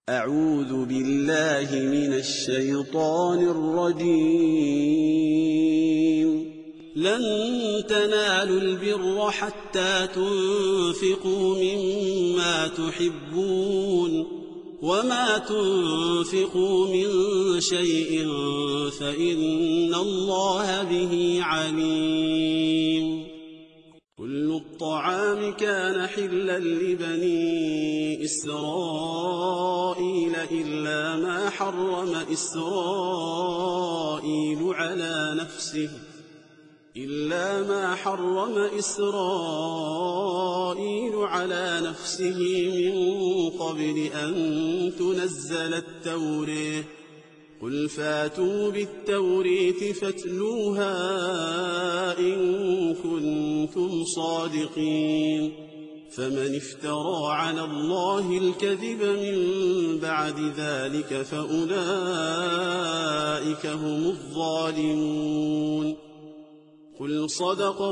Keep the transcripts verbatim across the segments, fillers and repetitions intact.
أعوذ بالله من الشيطان الرجيم. لن تنالوا البر حتى تنفقوا مما تحبون وما تنفقوا من شيء فإن الله به عليم. كل الطعام كان حلا لبني إسرائيل إلا ما حرم إسرائيل على نفسه إلا ما حرم إسرائيل على نفسه من قبل أن تنزل التوراة. قل فاتوا بالتوراة فاتلوها إن كنتم صادقين. فمن افترى على الله الكذب من بعد ذلك فأولئك هم الظالمون. قل صدق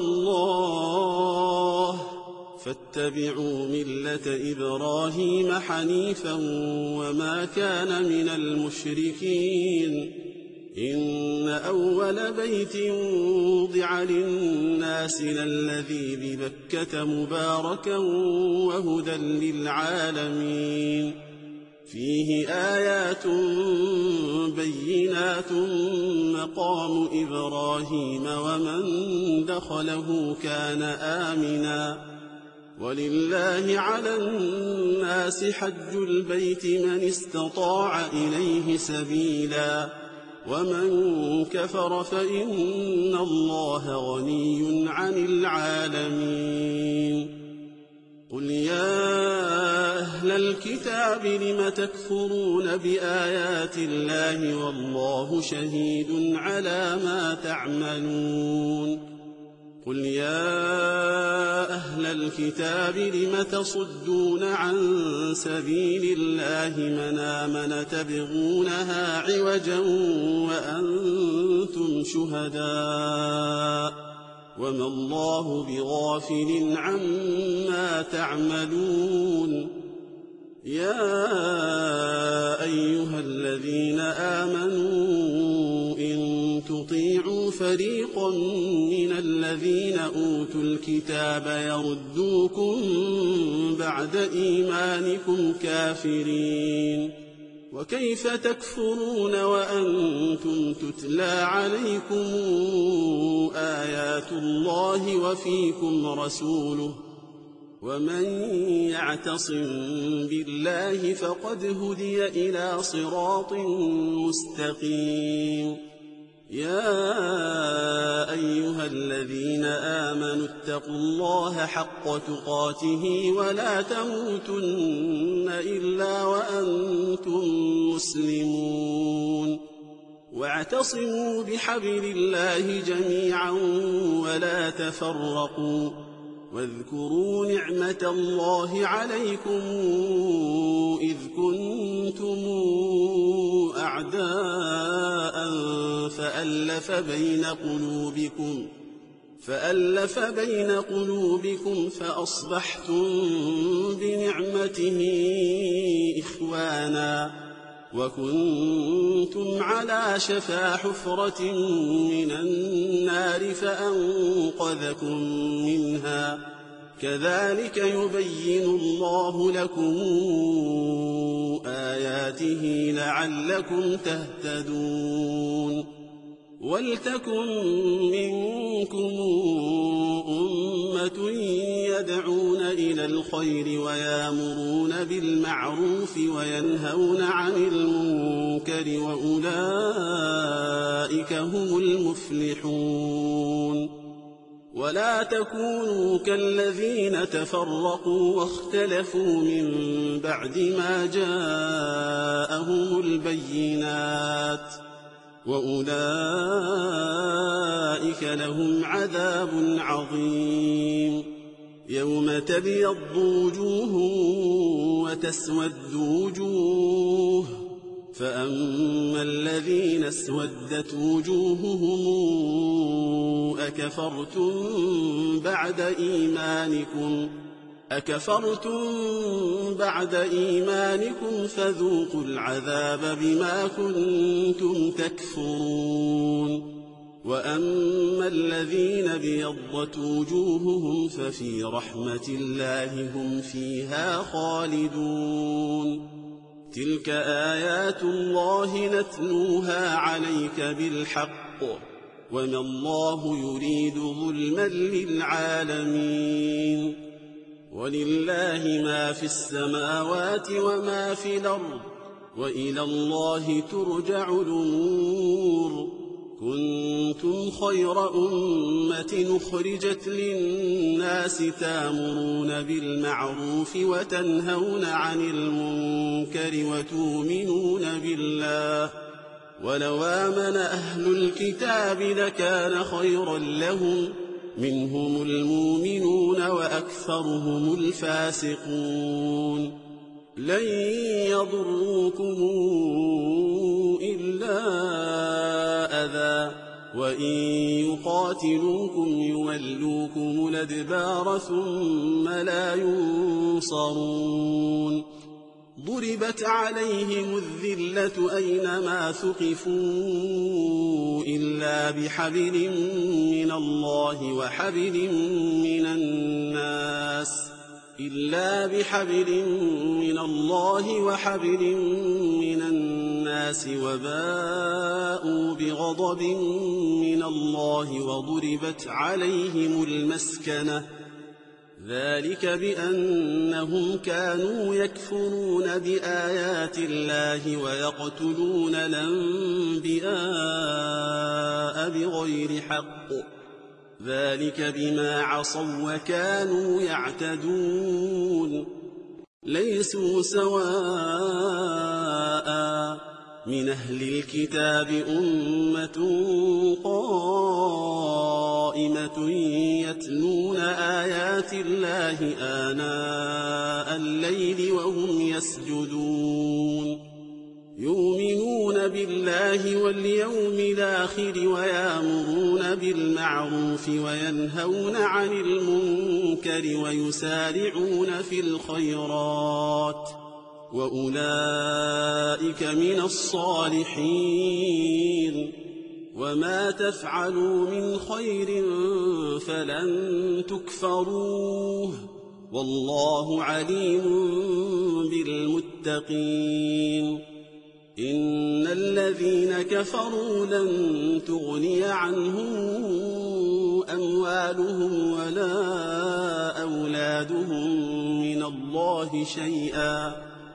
الله فاتبعوا ملة إبراهيم حنيفا وما كان من المشركين. إن أول بيت وضع للناس للذي ببكة مباركا وهدى للعالمين. فيه آيات بينات مقام إبراهيم ومن دخله كان آمنا. ولله على الناس حج البيت من استطاع إليه سبيلا ومن كفر فإن الله غني عن العالمين. قل يا أهل الكتاب لم تكفرون بآيات الله والله شهيد على ما تعملون. قل يا أهل الكتاب لم تصدون عن سبيل الله من آمن تبغونها عوجا وأنتم شهداء وما الله بغافل عما تعملون. يا أيها الذين آمنوا إن تطيعوا فريقا من الذين أوتوا الكتاب يردوكم بعد إيمانكم كافرين. وكيف تكفرون وأنتم تتلى عليكم آيات الله وفيكم رسوله ومن يعتصم بالله فقد هدي إلى صراط مستقيم. يا أيها الذين آمنوا اتقوا الله حق تقاته ولا تموتن إلا وأنتم مسلمون. واعتصموا بحبل الله جميعا ولا تفرقوا. واذكروا نعمة الله عليكم إذ كنتم أعداء فألف بين قلوبكم فألف بين قلوبكم فأصبحتم بنعمته إخوانا وكنتم على شفا حفرة من النار فأنقذكم منها. كذلك يبين الله لكم آياته لعلكم تهتدون. ولتكن منكم أمة يدعون إلى الخير ويامرون بالمعروف وينهون عن المنكر وأولئك هم المفلحون. ولا تكونوا كالذين تفرقوا واختلفوا من بعد ما جاءهم البينات وأولئك لهم عذاب عظيم. يوم تبيض وجوه وتسود وجوه فأما الذين اسودت وجوههم أكفرتم بعد إيمانكم أكفرتم بعد إيمانكم فذوقوا العذاب بما كنتم تكفرون وأما الذين ابيضت وجوههم ففي رحمة الله هم فيها خالدون تلك آيات الله نتلوها عليك بالحق وما الله يريد ظلما للعالمين ولله ما في السماوات وما في الأرض وإلى الله ترجع الأمور كنتم خير أمة أخرجت للناس تأمرون بالمعروف وتنهون عن المنكر وتؤمنون بالله ولو آمن أهل الكتاب لكان خيرا لهم منهم المؤمنون وأكثرهم الفاسقون لن يضروكم إلا أذى وإن يقاتلوكم يولوكم الأدبار ثم لا ينصرون ضربت عليهم الذلة أينما ثقفوا إلا بحبل من الله وحبل من الناس إلا بحبل من الله وحبل من الناس وباءوا بغضب من الله وضربت عليهم المسكنة ذلك بأنهم كانوا يكفرون بآيات الله ويقتلون الأنبياء بغير حق ذلك بما عصوا وكانوا يعتدون ليسوا سواء من أهل الكتاب أمة قائمة يتلون آيات الله آناء الليل وهم يسجدون يؤمنون بالله واليوم الآخر ويأمرون بالمعروف وينهون عن المنكر ويسارعون في الخيرات وأولئك من الصالحين وما تفعلوا من خير فلن تكفروه والله عليم بالمتقين إن الذين كفروا لن تغني عنهم أموالهم ولا أولادهم من الله شيئا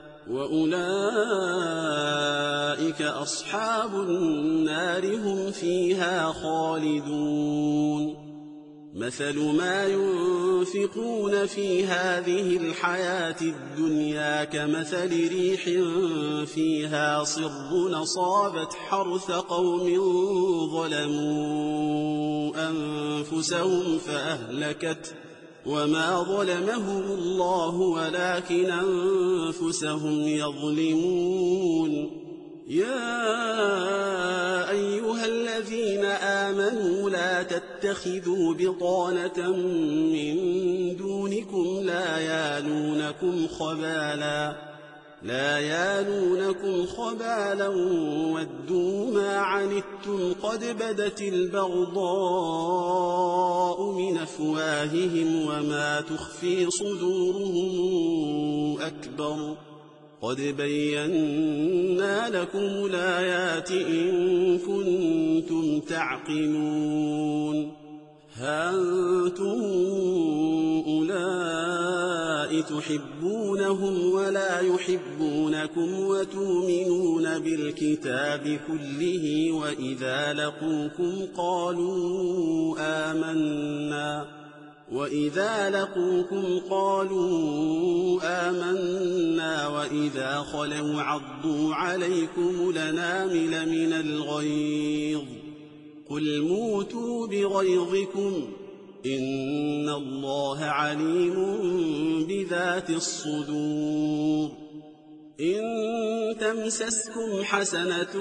وأولئك أصحاب النار هم فيها خالدون مثل ما ينفقون في هذه الحياة الدنيا كمثل ريح فيها صر أصابت حرث قوم ظلموا أنفسهم فأهلكت وما ظلمهم الله ولكن أنفسهم يظلمون يا أيها الذين آمنوا لا تتخذوا بطانة من دونكم لا يالونكم خبالا لا يالونكم خبالا ودوا ما عنتم قد بدت البغضاء من أفواههم وما تخفي صدورهم أكبر قد بينا لكم الآيات إن كنتم تعقلون ها أنتم أولئك تحبونهم ولا يحبونكم وتؤمنون بالكتاب كله وإذا لقوكم قالوا آمنا وإذا لقوكم قالوا آمنا وإذا خلوا عضوا عليكم الأنامل من الغيظ قل موتوا بغيظكم إن الله عليم بذات الصدور إن تمسسكم حسنة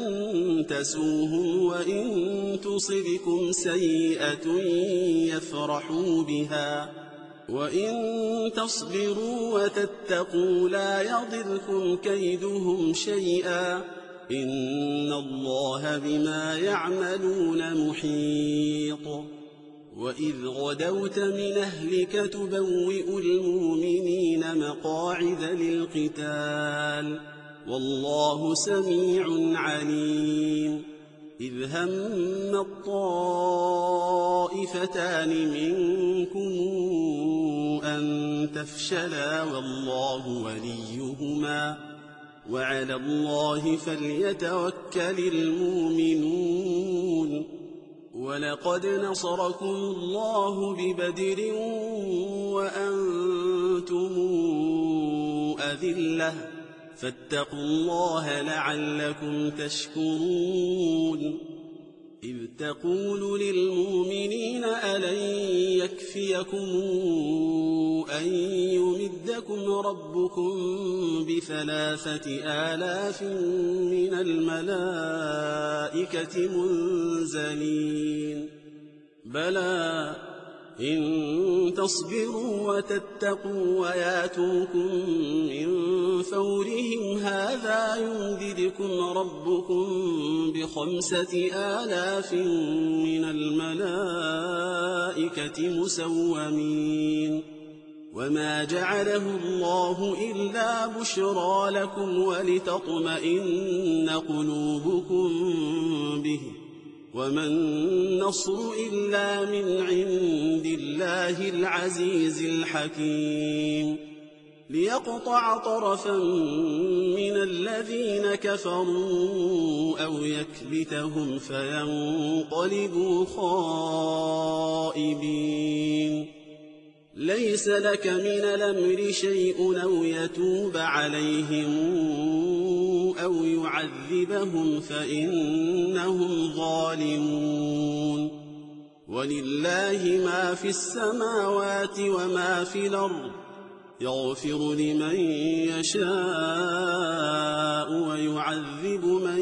تسوهم وإن تصبكم سيئة يفرحوا بها وإن تصبروا وتتقوا لا يضركم كيدهم شيئا إن الله بما يعملون محيط وإذ غدوت من أهلك تبوئ المؤمنين مقاعد للقتال والله سميع عليم إذ هم الطائفتان منكم أن تفشلا والله وليهما وعلى الله فليتوكل المؤمنون ولقد نصركم الله ببدر وأنتم أذلة فاتقوا الله لعلكم تشكرون إذ تقول للمؤمنين ألن يكفيكم أن يمدكم ربكم بثلاثة آلاف من الملائكة منزلين بلى إن تصبروا وتتقوا وياتوكم من فورهم هذا يمددكم ربكم بخمسة آلاف من الملائكة مسومين وما جعله الله إلا بشرى لكم ولتطمئن قلوبكم به وما النصر إلا من عند الله العزيز الحكيم ليقطع طرفا من الذين كفروا أو يكبتهم فينقلبوا خائبين ليس لك من الأمر شيء أو يتوب عليهم أو يعذبهم فإنهم ظالمون ولله ما في السماوات وما في الأرض يغفر لمن يشاء ويعذب من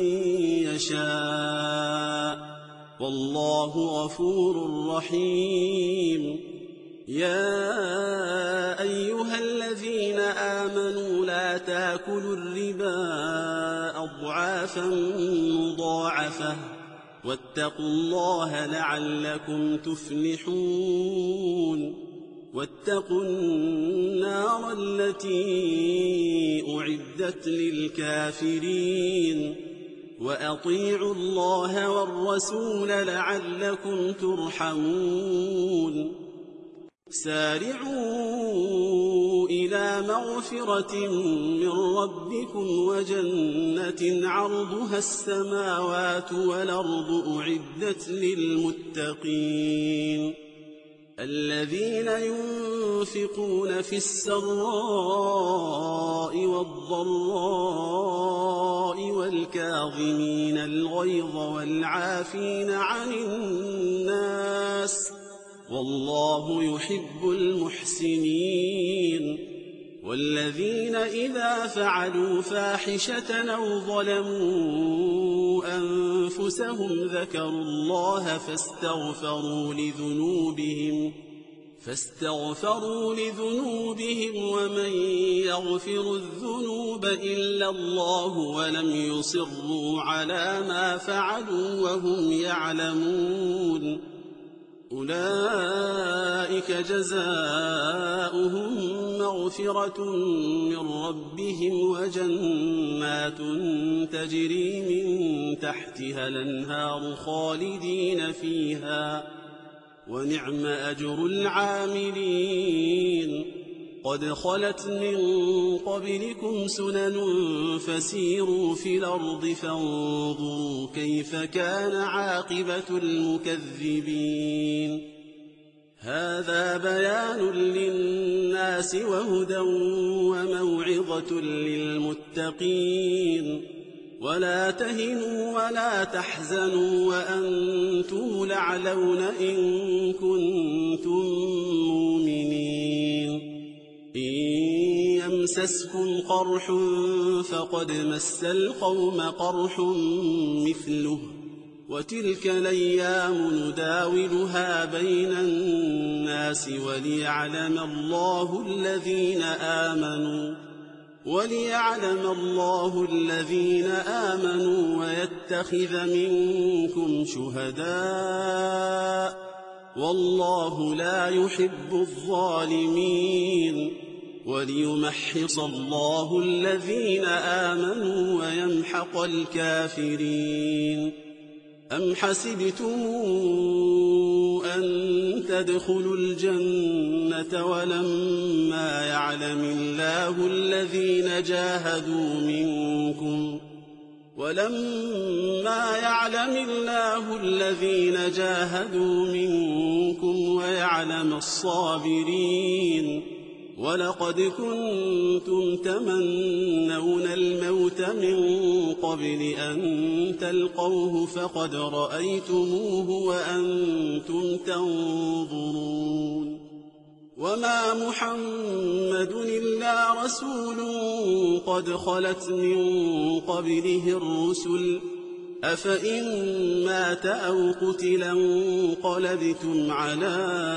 يشاء والله غفور رحيم يا أيها الذين آمنوا لا تاكلوا الربا أضعافا مضاعفة واتقوا الله لعلكم تفلحون واتقوا النار التي أعدت للكافرين وأطيعوا الله والرسول لعلكم ترحمون سارعوا إلى مغفرة من ربكم وجنة عرضها السماوات والأرض أعدت للمتقين الذين ينفقون في السراء والضراء والكاظمين الغيظ والعافين عن الناس والله يحب المحسنين والذين إذا فعلوا فاحشة أو ظلموا أنفسهم ذكروا الله فاستغفروا لذنوبهم فاستغفروا لذنوبهم ومن يغفر الذنوب إلا الله ولم يصروا على ما فعلوا وهم يعلمون أولئك جزاؤهم مغفرة من ربهم وجنات تجري من تحتها الأنهار خالدين فيها ونعم أجر العاملين قد خلت من قبلكم سنن فسيروا في الأرض فانظروا كيف كان عاقبة المكذبين هذا بيان للناس وهدى وموعظة للمتقين ولا تهنوا ولا تحزنوا وأنتم الأعلون إن كنتم مؤمنين إن يمسسكم قرح فقد مس القوم قرح مثله وتلك الأيام نداولها بين الناس وليعلم الله الذين آمنوا وليعلم الله الذين آمنوا ويتخذ منكم شهداء والله لا يحب الظالمين وليمحص الله الذين آمنوا ويمحق الكافرين. أم حسبتم أن تدخلوا الجنة ولما يعلم الله الذين جاهدوا منكم ولما يعلم الله الذين جاهدوا منكم ويعلم الصابرين ولقد كنتم تمنون الموت من قبل أن تلقوه فقد رأيتموه وأنتم تنظرون وما محمد إلا رسول قد خلت من قبله الرسل أفإن مات أو قتل انقلبتم على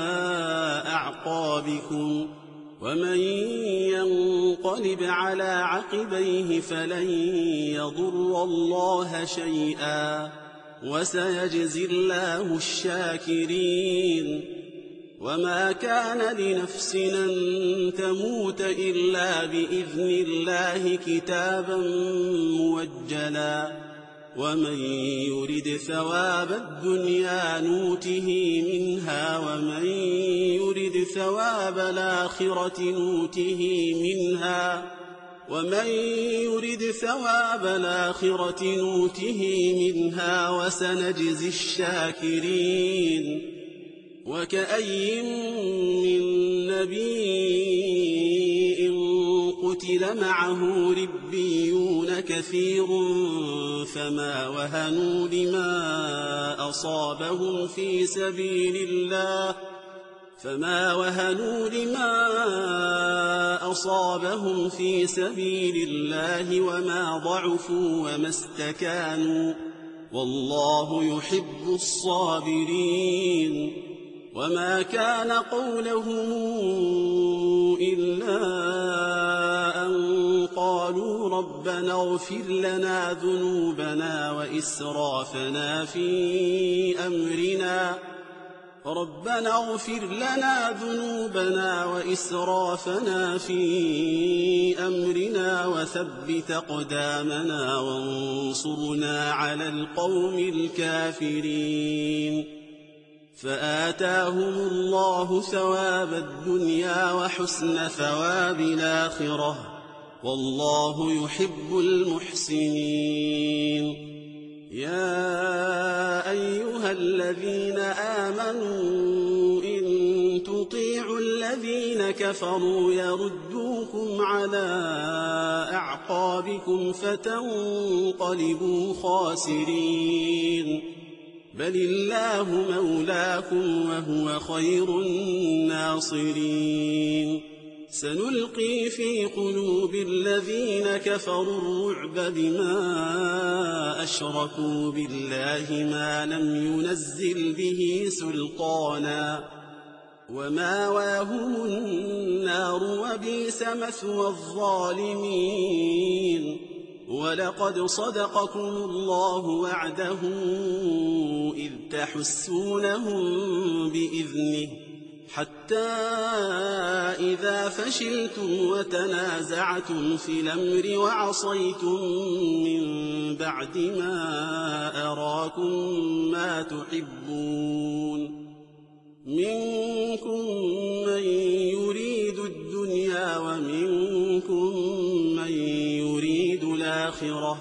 أعقابكم ومن ينقلب على عقبيه فلن يضر الله شيئا وسيجزي الله الشاكرين. وما كان لنفس أن تموت إلا بإذن الله كتابا موجلا ومن يرد ثواب الدنيا نوته منها ومن يرد ثواب الآخرة نوته منها ومن يرد ثواب الآخرة نوته منها وسنجزي الشاكرين. وكأي من نبي قتل معه ربيون كثير فما وهنوا لما أصابهم في سبيل الله فما وهنوا لما أصابهم في سبيل الله وما ضعفوا وما استكانوا والله يحب الصابرين. وما كان قولهم إلا أن قالوا ربنا اغفر لنا ذنوبنا وإسرافنا في أمرنا ربنا اغفر لنا ذنوبنا وإسرافنا في أمرنا وثبت أقدامنا وانصرنا على القوم الكافرين. فآتاهم الله ثواب الدنيا وحسن ثواب الآخرة والله يحب المحسنين. يا أيها الذين آمنوا إن تطيعوا الذين كفروا يردوكم على أعقابكم فتنقلبوا خاسرين بل الله مولاكم وهو خير الناصرين. سنلقي في قلوب الذين كفروا الرعب بما أشركوا بالله ما لم ينزل به سلطانا وماواهم النار وبئس مثوى الظالمين. ولقد صدقكم الله وعده إذ تحسونهم بإذنه حتى إذا فشلتم وتنازعتم في الأمر وعصيتم من بعد ما أراكم ما تحبون منكم من يريد الدنيا ومنكم من يريد الآخرة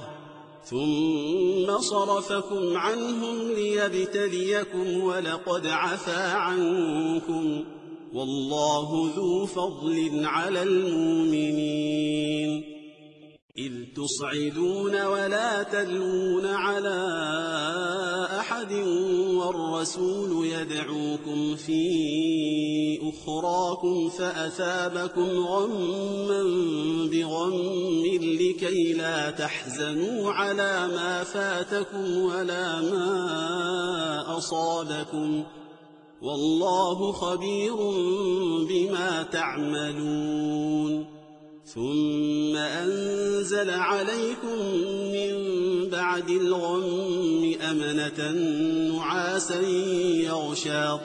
ثم صرفكم عنهم ليبتليكم ولقد عفا عنكم والله ذو فضل على المؤمنين. إذ تصعدون ولا تلوون على أحد والرسول يدعوكم في أخراكم فأثابكم غما بغم لكي لا تحزنوا على ما فاتكم ولا ما أصابكم والله خبير بما تعملون. ثم أنزل عليكم من بعد الغم أمنة نعاسا يغشى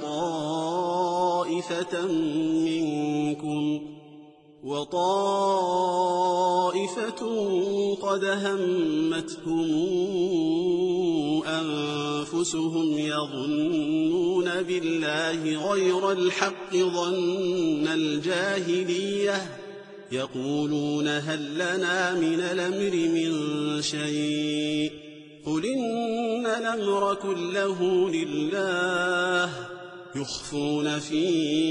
طائفة منكم وطائفة قد همتهم أنفسهم يظنون بالله غير الحق ظن الجاهلية يقولون هل لنا من الأمر من شيء قل إن الأمر كله لله يخفون في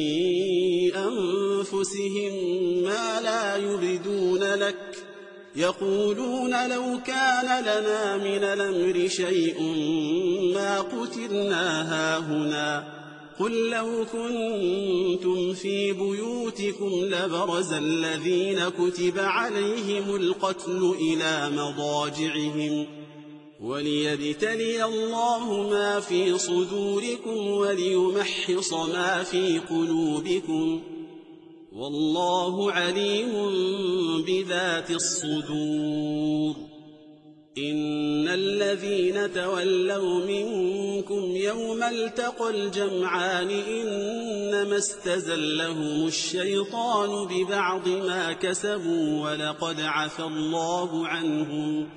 أنفسهم ما لا يبدون لك يقولون لو كان لنا من الأمر شيء ما قتلنا هاهنا قل لو كنتم في بيوتكم لبرز الذين كتب عليهم القتل إلى مضاجعهم وليبتلي الله ما في صدوركم وليمحص ما في قلوبكم والله عليم بذات الصدور. إن الذين تولوا منكم يوم التقى الجمعان إنما استزلهم الشيطان ببعض ما كسبوا ولقد عفى الله عنهم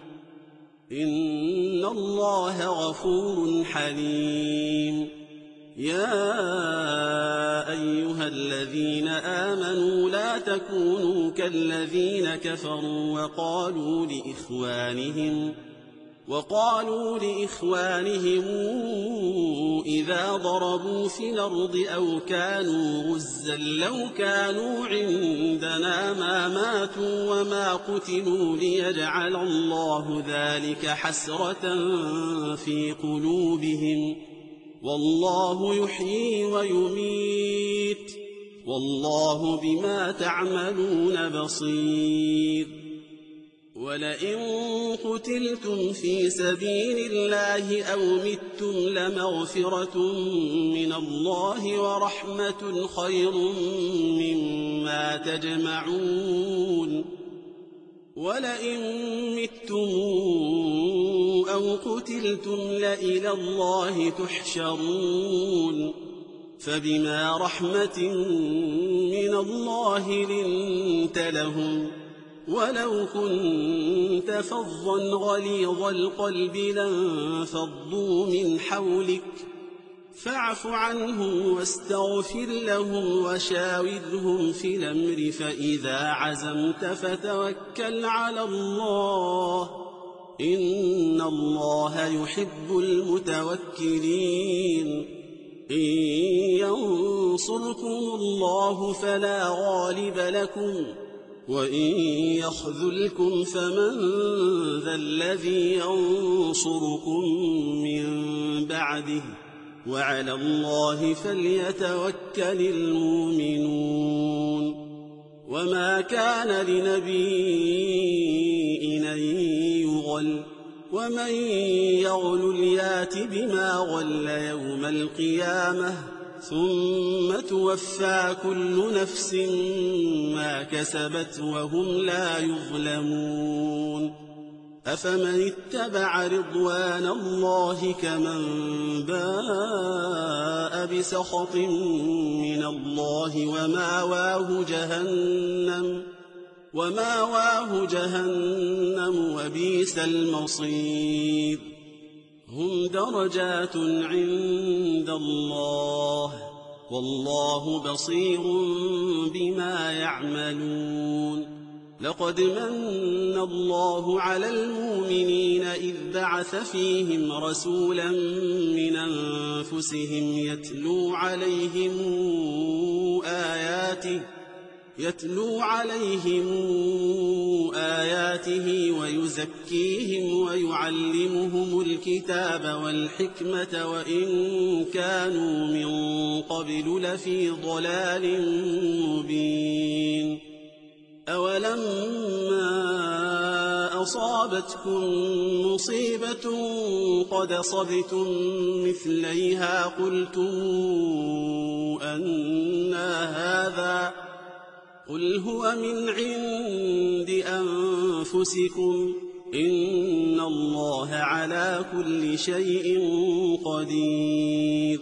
إن الله غفور حليم. يا أيها الذين آمنوا لا تكونوا كالذين كفروا وقالوا لإخوانهم وقالوا لإخوانهم إذا ضربوا في الأرض أو كانوا غزا لو كانوا عندنا ما ماتوا وما قتلوا ليجعل الله ذلك حسرة في قلوبهم والله يحيي ويميت والله بما تعملون بصير. ولئن قتلتم في سبيل الله أو متم لمغفرة من الله ورحمة خير مما تجمعون. ولئن متم أو قتلتم لإلى الله تحشرون. فبما رحمة من الله لنت لهم ولو كنت فظا غليظ القلب لانفضوا من حولك فاعف عنهم واستغفر لهم وشاورهم في الأمر فإذا عزمت فتوكل على الله إن الله يحب المتوكلين. إن ينصركم الله فلا غالب لكم وإن يخذلكم فمن ذا الذي ينصركم من بعده وعلى الله فليتوكل المؤمنون. وما كان لنبي أن يغل ومن يغل يات بما غل يوم القيامة ثم توفى كل نفس ما كسبت وهم لا يظلمون. أفمن اتبع رضوان الله كمن باء بسخط من الله وماواه جهنم وماواه جهنم وبئس المصير. هم درجات عند الله والله بصير بما يعملون. لقد من الله على المؤمنين إذ بعث فيهم رسولا من أنفسهم يتلو عليهم آياته يتلو عليهم آياته ويزكيهم ويعلمهم الكتاب والحكمة وإن كانوا من قبل لفي ضلال مبين. أولما أصابتكم مصيبة قد أصبتم مثليها قلتم أنى هذا قل هو من عند أنفسكم إن الله على كل شيء قدير.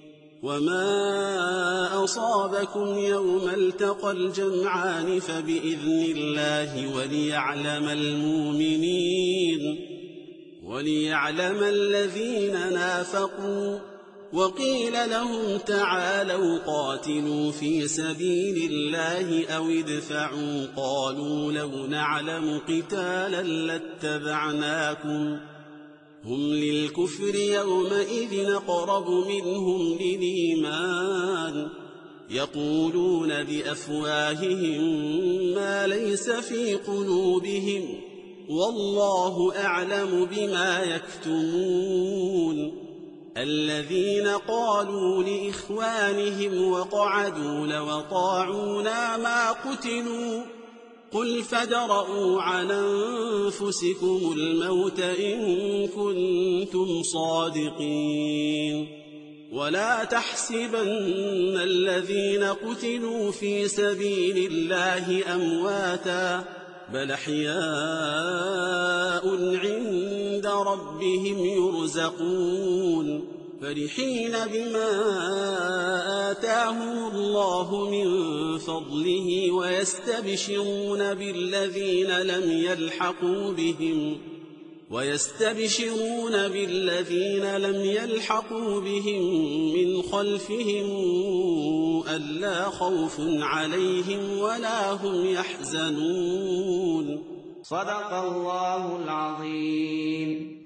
وما أصابكم يوم التقى الجمعان فبإذن الله وليعلم المؤمنين وليعلم الذين نافقوا. وقيل لهم تعالوا قاتلوا في سبيل الله أو ادفعوا قالوا لو نعلم قتالا لاتبعناكم هم للكفر يومئذ أقرب منهم للإيمان يقولون بأفواههم ما ليس في قلوبهم والله أعلم بما يكتمون. الذين قالوا لإخوانهم وقعدوا لو أطاعونا ما قتلوا قل فادرءوا عن أنفسكم الموت إن كنتم صادقين. ولا تحسبن الذين قتلوا في سبيل الله أمواتا بل أحياء عند ربهم يرزقون فرحين بما آتاهم الله من فضله ويستبشرون بالذين لم يلحقوا بهم ويستبشرون بالذين لم يلحقوا بهم من خلفهم ألا خوف عليهم ولا هم يحزنون. صدق الله العظيم.